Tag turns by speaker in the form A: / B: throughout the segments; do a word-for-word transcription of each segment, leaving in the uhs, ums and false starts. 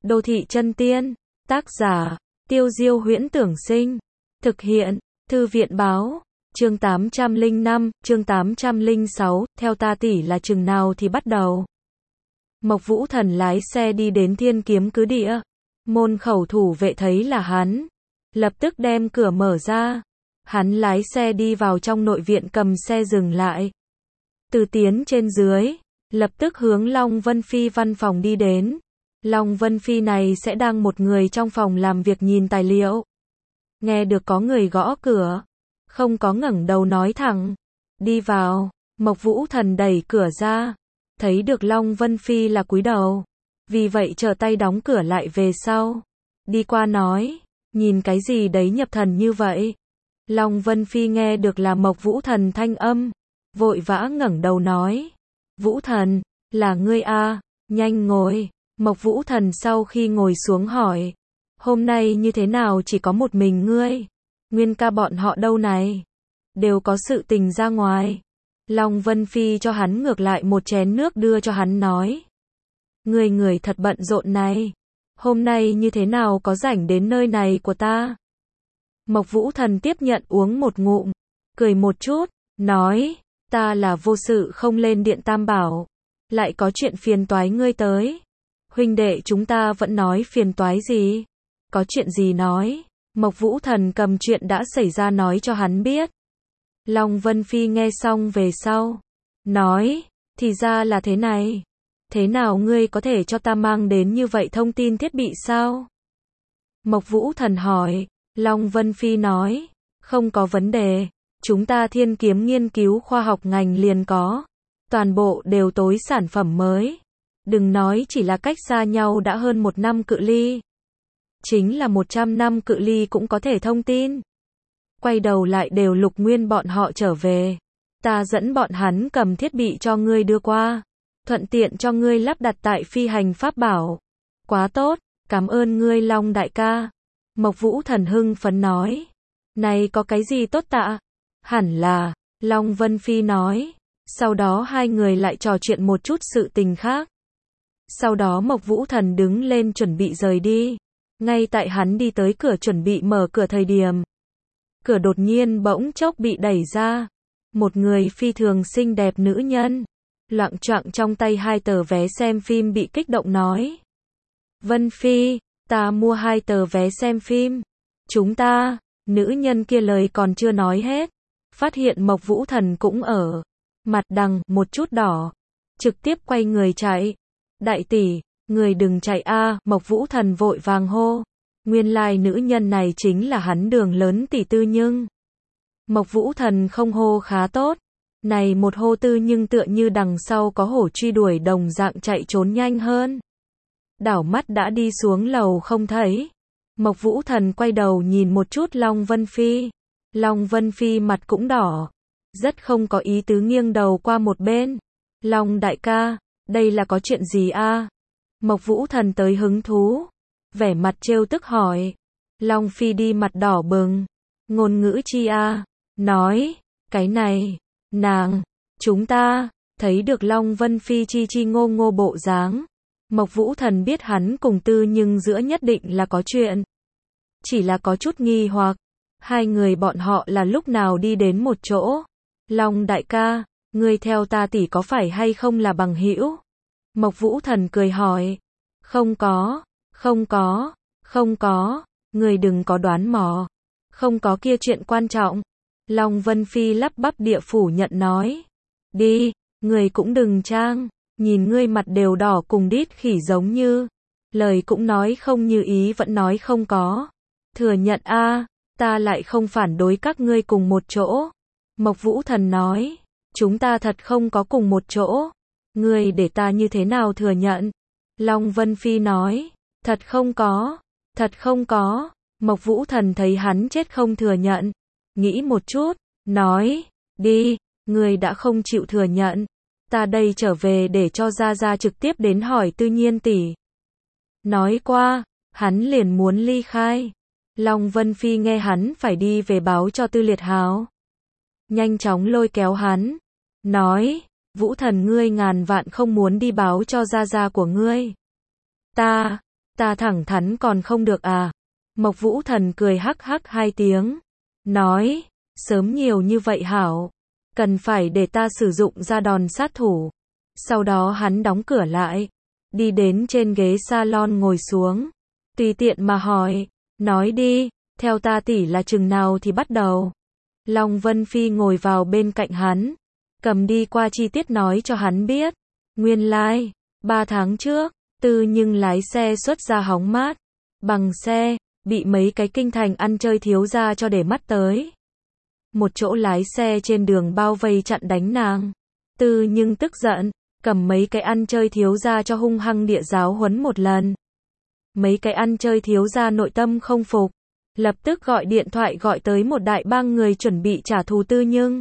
A: Đô thị chân tiên, tác giả, Tiêu Diêu Huyễn Tưởng Sinh, thực hiện, Thư viện báo, chương tám trăm lẻ năm, chương tám trăm lẻ sáu, theo ta tỷ là chừng nào thì bắt đầu. Mộc Vũ Thần lái xe đi đến Thiên Kiếm Cứ Địa, môn khẩu thủ vệ thấy là hắn, lập tức đem cửa mở ra, hắn lái xe đi vào trong nội viện cầm xe dừng lại. Từ tiến trên dưới, lập tức hướng Long Vân Phi văn phòng đi đến. Long Vân Phi này sẽ đang một người trong phòng làm việc nhìn tài liệu. Nghe được có người gõ cửa, không có ngẩng đầu nói thẳng, đi vào. Mộc Vũ Thần đẩy cửa ra, thấy được Long Vân Phi là cúi đầu, vì vậy trở tay đóng cửa lại về sau. Đi qua nói, nhìn cái gì đấy nhập thần như vậy. Long Vân Phi nghe được là Mộc Vũ Thần thanh âm, vội vã ngẩng đầu nói, Vũ Thần, là ngươi a, nhanh ngồi. Mộc Vũ Thần sau khi ngồi xuống hỏi, hôm nay như thế nào chỉ có một mình ngươi, Nguyên ca bọn họ đâu này, đều có sự tình ra ngoài. Long Vân Phi cho hắn ngược lại một chén nước đưa cho hắn nói, ngươi người thật bận rộn này, hôm nay như thế nào có rảnh đến nơi này của ta. Mộc Vũ Thần tiếp nhận uống một ngụm, cười một chút, nói, ta là vô sự không lên điện Tam Bảo, lại có chuyện phiền toái ngươi tới. Huynh đệ chúng ta vẫn nói phiền toái gì? Có chuyện gì nói? Mộc Vũ Thần cầm chuyện đã xảy ra nói cho hắn biết. Long Vân Phi nghe xong về sau, nói, thì ra là thế này. Thế nào ngươi có thể cho ta mang đến như vậy thông tin thiết bị sao? Mộc Vũ Thần hỏi. Long Vân Phi nói, không có vấn đề. Chúng ta Thiên Kiếm nghiên cứu khoa học ngành liền có. Toàn bộ đều tối sản phẩm mới. Đừng nói chỉ là cách xa nhau đã hơn một năm cự ly. Chính là một trăm năm cự ly cũng có thể thông tin. Quay đầu lại đều Lục Nguyên bọn họ trở về. Ta dẫn bọn hắn cầm thiết bị cho ngươi đưa qua. Thuận tiện cho ngươi lắp đặt tại phi hành pháp bảo. Quá tốt, cảm ơn ngươi Long đại ca. Mộc Vũ Thần hưng phấn nói. Này có cái gì tốt tạ? Hẳn là, Long Vân Phi nói. Sau đó hai người lại trò chuyện một chút sự tình khác. Sau đó Mộc Vũ Thần đứng lên chuẩn bị rời đi. Ngay tại hắn đi tới cửa chuẩn bị mở cửa thời điểm, cửa đột nhiên bỗng chốc bị đẩy ra. Một người phi thường xinh đẹp nữ nhân, loạng choạng trong tay hai tờ vé xem phim bị kích động nói. Vân Phi, ta mua hai tờ vé xem phim. Chúng ta, nữ nhân kia lời còn chưa nói hết. Phát hiện Mộc Vũ Thần cũng ở. Mặt đằng, một chút đỏ. Trực tiếp quay người chạy. Đại tỷ, người đừng chạy a, Mộc Vũ Thần vội vàng hô. Nguyên lai nữ nhân này chính là hắn Đường lớn tỷ Tư Nhưng. Mộc Vũ Thần không hô khá tốt. Này một hô Tư Nhưng tựa như đằng sau có hổ truy đuổi đồng dạng chạy trốn nhanh hơn. Đảo mắt đã đi xuống lầu không thấy. Mộc Vũ Thần quay đầu nhìn một chút Long Vân Phi. Long Vân Phi mặt cũng đỏ. Rất không có ý tứ nghiêng đầu qua một bên. Long đại ca, đây là có chuyện gì a? Mộc Vũ Thần tới hứng thú, vẻ mặt trêu tức hỏi. Long Phi đi mặt đỏ bừng. Ngôn ngữ chi a? Nói, cái này, nàng, chúng ta, thấy được Long Vân Phi chi chi ngô ngô bộ dáng. Mộc Vũ Thần biết hắn cùng Tư Nhưng giữa nhất định là có chuyện. Chỉ là có chút nghi hoặc, hai người bọn họ là lúc nào đi đến một chỗ. Long đại ca, ngươi theo ta tỷ có phải hay không là bằng hữu? Mộc Vũ Thần cười hỏi. Không có, không có, không có, ngươi đừng có đoán mò. Không có kia chuyện quan trọng. Long Vân Phi lắp bắp địa phủ nhận nói. Đi, ngươi cũng đừng trang, nhìn ngươi mặt đều đỏ cùng đít khỉ giống như. Lời cũng nói không như ý vẫn nói không có. Thừa nhận a, ta lại không phản đối các ngươi cùng một chỗ. Mộc Vũ Thần nói. Chúng ta thật không có cùng một chỗ. Ngươi để ta như thế nào thừa nhận? Long Vân Phi nói. Thật không có. Thật không có. Mộc Vũ Thần thấy hắn chết không thừa nhận. Nghĩ một chút. Nói. Đi. Ngươi đã không chịu thừa nhận. Ta đây trở về để cho Gia Gia trực tiếp đến hỏi Tư Nhiên tỷ. Nói qua. Hắn liền muốn ly khai. Long Vân Phi nghe hắn phải đi về báo cho Tư Liệt Hào. Nhanh chóng lôi kéo hắn. Nói, Vũ Thần ngươi ngàn vạn không muốn đi báo cho Gia Gia của ngươi. Ta, Ta thẳng thắn còn không được à? Mộc Vũ Thần cười hắc hắc hai tiếng, nói, sớm nhiều như vậy hảo, cần phải để ta sử dụng ra đòn sát thủ. Sau đó hắn đóng cửa lại, đi đến trên ghế salon ngồi xuống, tùy tiện mà hỏi, nói đi, theo ta tỷ là chừng nào thì bắt đầu. Long Vân Phi ngồi vào bên cạnh hắn, cầm đi qua chi tiết nói cho hắn biết. Nguyên lai, like, ba tháng trước, Tư Nhưng lái xe xuất ra hóng mát, bằng xe, bị mấy cái kinh thành ăn chơi thiếu gia cho để mắt tới. Một chỗ lái xe trên đường bao vây chặn đánh nàng. Tư Nhưng tức giận, cầm mấy cái ăn chơi thiếu gia cho hung hăng địa giáo huấn một lần. Mấy cái ăn chơi thiếu gia nội tâm không phục, lập tức gọi điện thoại gọi tới một đại bang người chuẩn bị trả thù Tư Nhưng.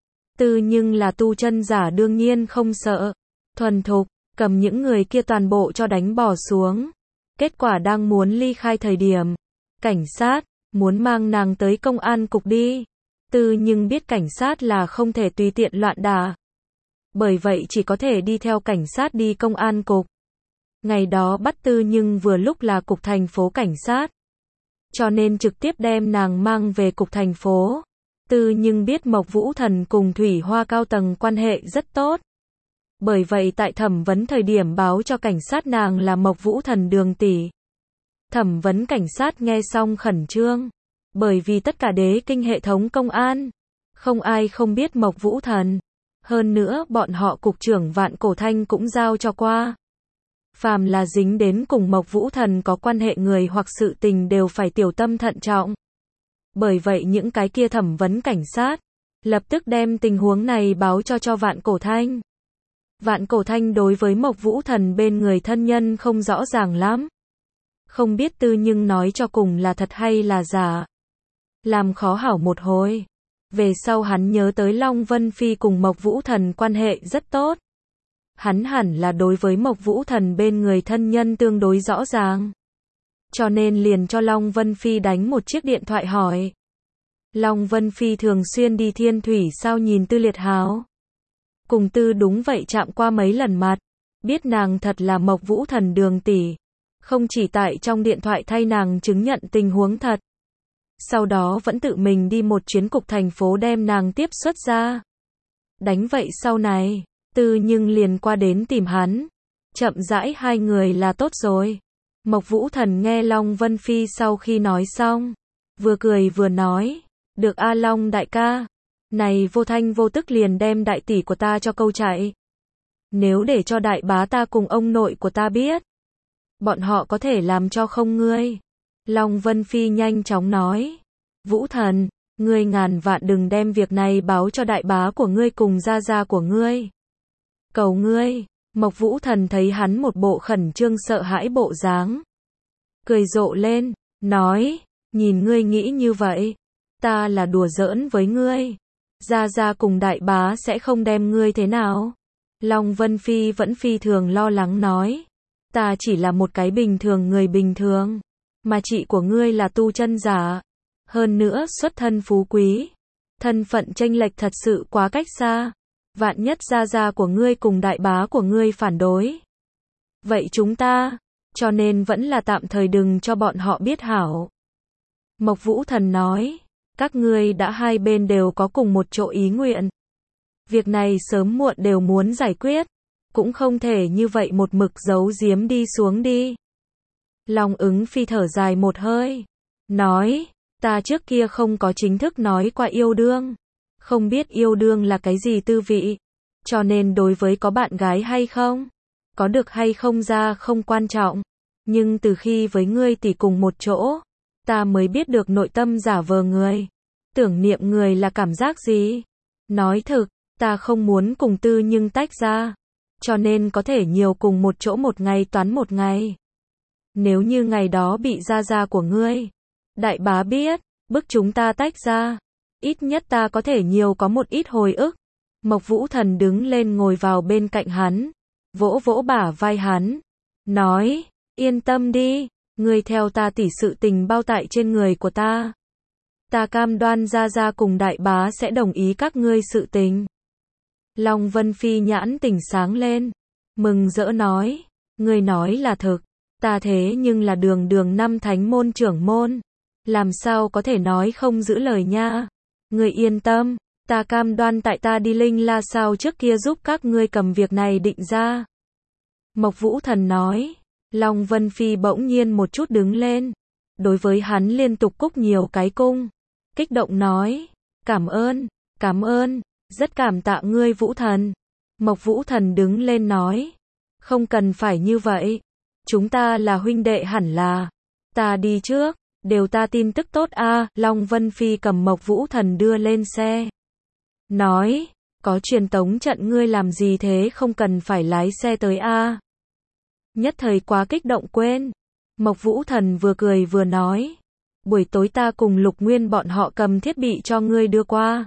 A: Tư Nhưng là tu chân giả đương nhiên không sợ, thuần thục, cầm những người kia toàn bộ cho đánh bỏ xuống. Kết quả đang muốn ly khai thời điểm, cảnh sát, muốn mang nàng tới công an cục đi. Tư Nhưng biết cảnh sát là không thể tùy tiện loạn đả. Bởi vậy chỉ có thể đi theo cảnh sát đi công an cục. Ngày đó bắt Tư Nhưng vừa lúc là cục thành phố cảnh sát. Cho nên trực tiếp đem nàng mang về cục thành phố. Tư Nhưng biết Mộc Vũ Thần cùng Thủy Hoa cao tầng quan hệ rất tốt. Bởi vậy tại thẩm vấn thời điểm báo cho cảnh sát nàng là Mộc Vũ Thần đường tỷ. Thẩm vấn cảnh sát nghe xong khẩn trương. Bởi vì tất cả đế kinh hệ thống công an, không ai không biết Mộc Vũ Thần. Hơn nữa bọn họ cục trưởng Vạn Cổ Thanh cũng giao cho qua. Phàm là dính đến cùng Mộc Vũ Thần có quan hệ người hoặc sự tình đều phải tiểu tâm thận trọng. Bởi vậy những cái kia thẩm vấn cảnh sát, lập tức đem tình huống này báo cho cho Vạn Cổ Thanh. Vạn Cổ Thanh đối với Mộc Vũ Thần bên người thân nhân không rõ ràng lắm. Không biết Tư Nhưng nói cho cùng là thật hay là giả. Làm khó hảo một hồi. Về sau hắn nhớ tới Long Vân Phi cùng Mộc Vũ Thần quan hệ rất tốt. Hắn hẳn là đối với Mộc Vũ Thần bên người thân nhân tương đối rõ ràng. Cho nên liền cho Long Vân Phi đánh một chiếc điện thoại hỏi. Long Vân Phi thường xuyên đi Thiên Thủy sao nhìn Tư Liệt Hào. Cùng Tư đúng vậy chạm qua mấy lần mặt. Biết nàng thật là Mộc Vũ Thần đường tỷ. Không chỉ tại trong điện thoại thay nàng chứng nhận tình huống thật. Sau đó vẫn tự mình đi một chuyến cục thành phố đem nàng tiếp xuất ra. Đánh vậy sau này, Tư Nhưng liền qua đến tìm hắn. Chậm rãi hai người là tốt rồi. Mộc Vũ Thần nghe Long Vân Phi sau khi nói xong, vừa cười vừa nói, được A Long đại ca, này vô thanh vô tức liền đem đại tỷ của ta cho câu chạy. Nếu để cho đại bá ta cùng ông nội của ta biết, bọn họ có thể làm cho không ngươi. Long Vân Phi nhanh chóng nói, Vũ Thần, ngươi ngàn vạn đừng đem việc này báo cho đại bá của ngươi cùng gia gia của ngươi. Cầu ngươi. Mộc Vũ Thần thấy hắn một bộ khẩn trương sợ hãi bộ dáng, cười rộ lên, nói, nhìn ngươi nghĩ như vậy, ta là đùa giỡn với ngươi. Gia gia cùng đại bá sẽ không đem ngươi thế nào? Long Vân Phi vẫn phi thường lo lắng nói, ta chỉ là một cái bình thường người bình thường, mà chị của ngươi là tu chân giả, hơn nữa xuất thân phú quý, thân phận chênh lệch thật sự quá cách xa. Vạn nhất gia gia của ngươi cùng đại bá của ngươi phản đối. Vậy chúng ta, cho nên vẫn là tạm thời đừng cho bọn họ biết hảo. Mộc Vũ Thần nói, các ngươi đã hai bên đều có cùng một chỗ ý nguyện. Việc này sớm muộn đều muốn giải quyết, cũng không thể như vậy một mực giấu giếm đi xuống đi. Long Ứng Phi thở dài một hơi, nói, ta trước kia không có chính thức nói qua yêu đương. Không biết yêu đương là cái gì tư vị, cho nên đối với có bạn gái hay không, có được hay không ra không quan trọng, nhưng từ khi với ngươi tỷ cùng một chỗ, ta mới biết được nội tâm giả vờ người, tưởng niệm người là cảm giác gì. Nói thực, ta không muốn cùng Tư Nhưng tách ra, cho nên có thể nhiều cùng một chỗ một ngày toán một ngày. Nếu như ngày đó bị gia gia của ngươi, đại bá biết, bức chúng ta tách ra, ít nhất ta có thể nhiều có một ít hồi ức. Mộc Vũ Thần đứng lên ngồi vào bên cạnh hắn, vỗ vỗ bả vai hắn, nói, yên tâm đi, ngươi theo ta tỷ sự tình bao tại trên người của ta. Ta cam đoan gia gia cùng đại bá sẽ đồng ý các ngươi sự tình. Long Vân Phi nhãn tỉnh sáng lên, mừng rỡ nói, ngươi nói là thực, Ta thế nhưng là đường đường năm thánh môn trưởng môn. Làm sao có thể nói không giữ lời nha. Ngươi yên tâm, ta cam đoan tại ta đi Linh La sao trước kia giúp các ngươi cầm việc này định ra. Mộc Vũ Thần nói. Long Vân Phi bỗng nhiên một chút đứng lên. Đối với hắn liên tục cúc nhiều cái cung. Kích động nói. Cảm ơn, cảm ơn, rất cảm tạ ngươi Vũ Thần. Mộc Vũ Thần đứng lên nói. Không cần phải như vậy. Chúng ta là huynh đệ hẳn là. Ta đi trước, đều ta tin tức tốt a. À, Long Vân Phi cầm Mộc Vũ Thần đưa lên xe. Nói, có truyền tống trận ngươi làm gì thế không cần phải lái xe tới a. À. Nhất thời quá kích động quên. Mộc Vũ Thần vừa cười vừa nói. Buổi tối ta cùng Lục Nguyên bọn họ cầm thiết bị cho ngươi đưa qua.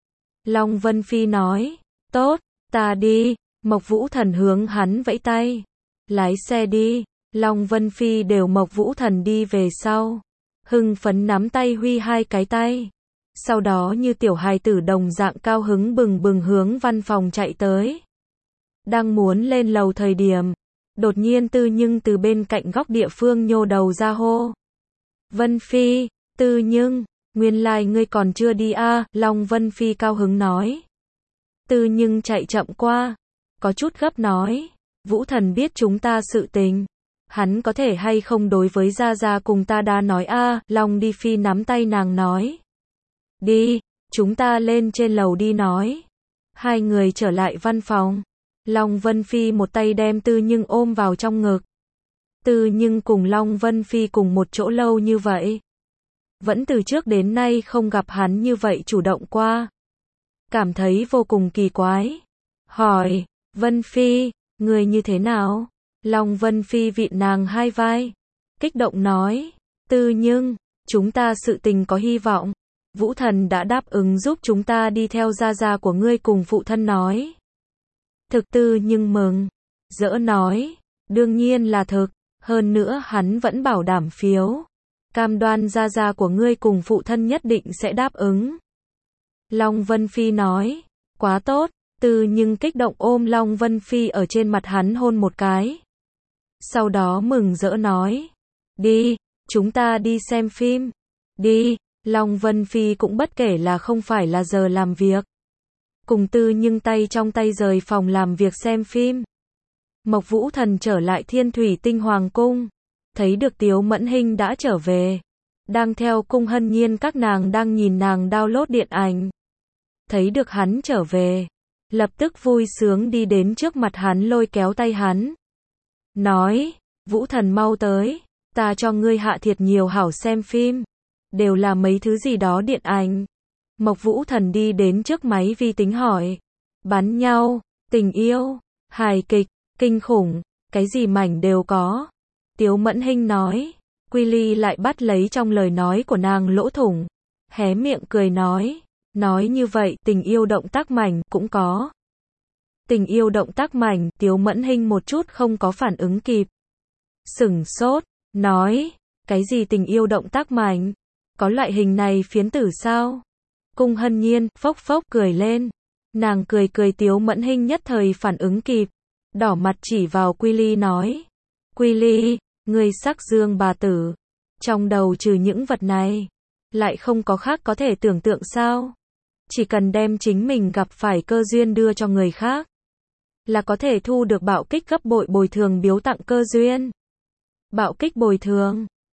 A: Long Vân Phi nói. Tốt, ta đi. Mộc Vũ Thần hướng hắn vẫy tay. Lái xe đi. Long Vân Phi đều Mộc Vũ Thần đi về sau. Hưng phấn nắm tay huy hai cái tay. Sau đó như tiểu hài tử đồng dạng cao hứng bừng bừng hướng văn phòng chạy tới. Đang muốn lên lầu thời điểm. Đột nhiên Tư Nhưng từ bên cạnh góc địa phương nhô đầu ra hô. Vân Phi, Tư Nhưng, nguyên lai like ngươi còn chưa đi a. À, Long Vân Phi cao hứng nói. Tư Nhưng chạy chậm qua. Có chút gấp nói. Vũ Thần biết chúng ta sự tình. Hắn có thể hay không đối với Gia Gia cùng ta đã nói a. À, Long Đi Phi nắm tay nàng nói. Đi, chúng ta lên trên lầu đi nói. Hai người trở lại văn phòng. Long Vân Phi một tay đem Tư Nhưng ôm vào trong ngực. Tư Nhưng cùng Long Vân Phi cùng một chỗ lâu như vậy. Vẫn từ trước đến nay không gặp hắn như vậy chủ động qua. Cảm thấy vô cùng kỳ quái. Hỏi, Vân Phi, người như thế nào? Long Vân Phi vịn nàng hai vai. Kích động nói, Tư Nhưng, chúng ta sự tình có hy vọng. Vũ Thần đã đáp ứng giúp chúng ta đi theo gia gia của ngươi cùng phụ thân nói. Thực Tư Nhưng mừng. Dỡ nói, đương nhiên là thực. Hơn nữa hắn vẫn bảo đảm phiếu. Cam đoan gia gia của ngươi cùng phụ thân nhất định sẽ đáp ứng. Long Vân Phi nói, quá tốt. Tư Nhưng kích động ôm Long Vân Phi ở trên mặt hắn hôn một cái. Sau đó mừng rỡ nói, đi, chúng ta đi xem phim. Đi, Long Vân Phi cũng bất kể là không phải là giờ làm việc. Cùng Tư Nhưng tay trong tay rời phòng làm việc xem phim. Mộc Vũ Thần trở lại Thiên Thủy Tinh Hoàng Cung. Thấy được Tiếu Mẫn Hinh đã trở về. Đang theo Cung Hân Nhiên các nàng đang nhìn nàng download điện ảnh. Thấy được hắn trở về. Lập tức vui sướng đi đến trước mặt hắn lôi kéo tay hắn. Nói, Vũ Thần mau tới. Ta cho ngươi hạ thiệt nhiều hảo xem phim. Đều là mấy thứ gì đó điện ảnh. Mộc Vũ Thần đi đến trước máy vi tính hỏi. Bắn nhau, tình yêu, hài kịch, kinh khủng, cái gì mảnh đều có. Tiếu Mẫn Hinh nói. Quy Ly lại bắt lấy trong lời nói của nàng lỗ thủng. Hé miệng cười nói. Nói như vậy, tình yêu động tác mảnh cũng có. Tình yêu động tác mảnh, Tiếu Mẫn Hinh một chút không có phản ứng kịp. Sửng sốt, nói. Cái gì tình yêu động tác mảnh? Có loại hình này phiến tử sao? Cung Hân Nhiên, phốc phốc cười lên. Nàng cười cười Tiếu Mẫn Hinh nhất thời phản ứng kịp. Đỏ mặt chỉ vào Quy Ly nói. Quy Ly, ngươi sắc dương bà tử. Trong đầu trừ những vật này. Lại không có khác có thể tưởng tượng sao? Chỉ cần đem chính mình gặp phải cơ duyên đưa cho người khác. Là có thể thu được bạo kích gấp bội bồi thường biếu tặng cơ duyên. Bạo kích bồi thường.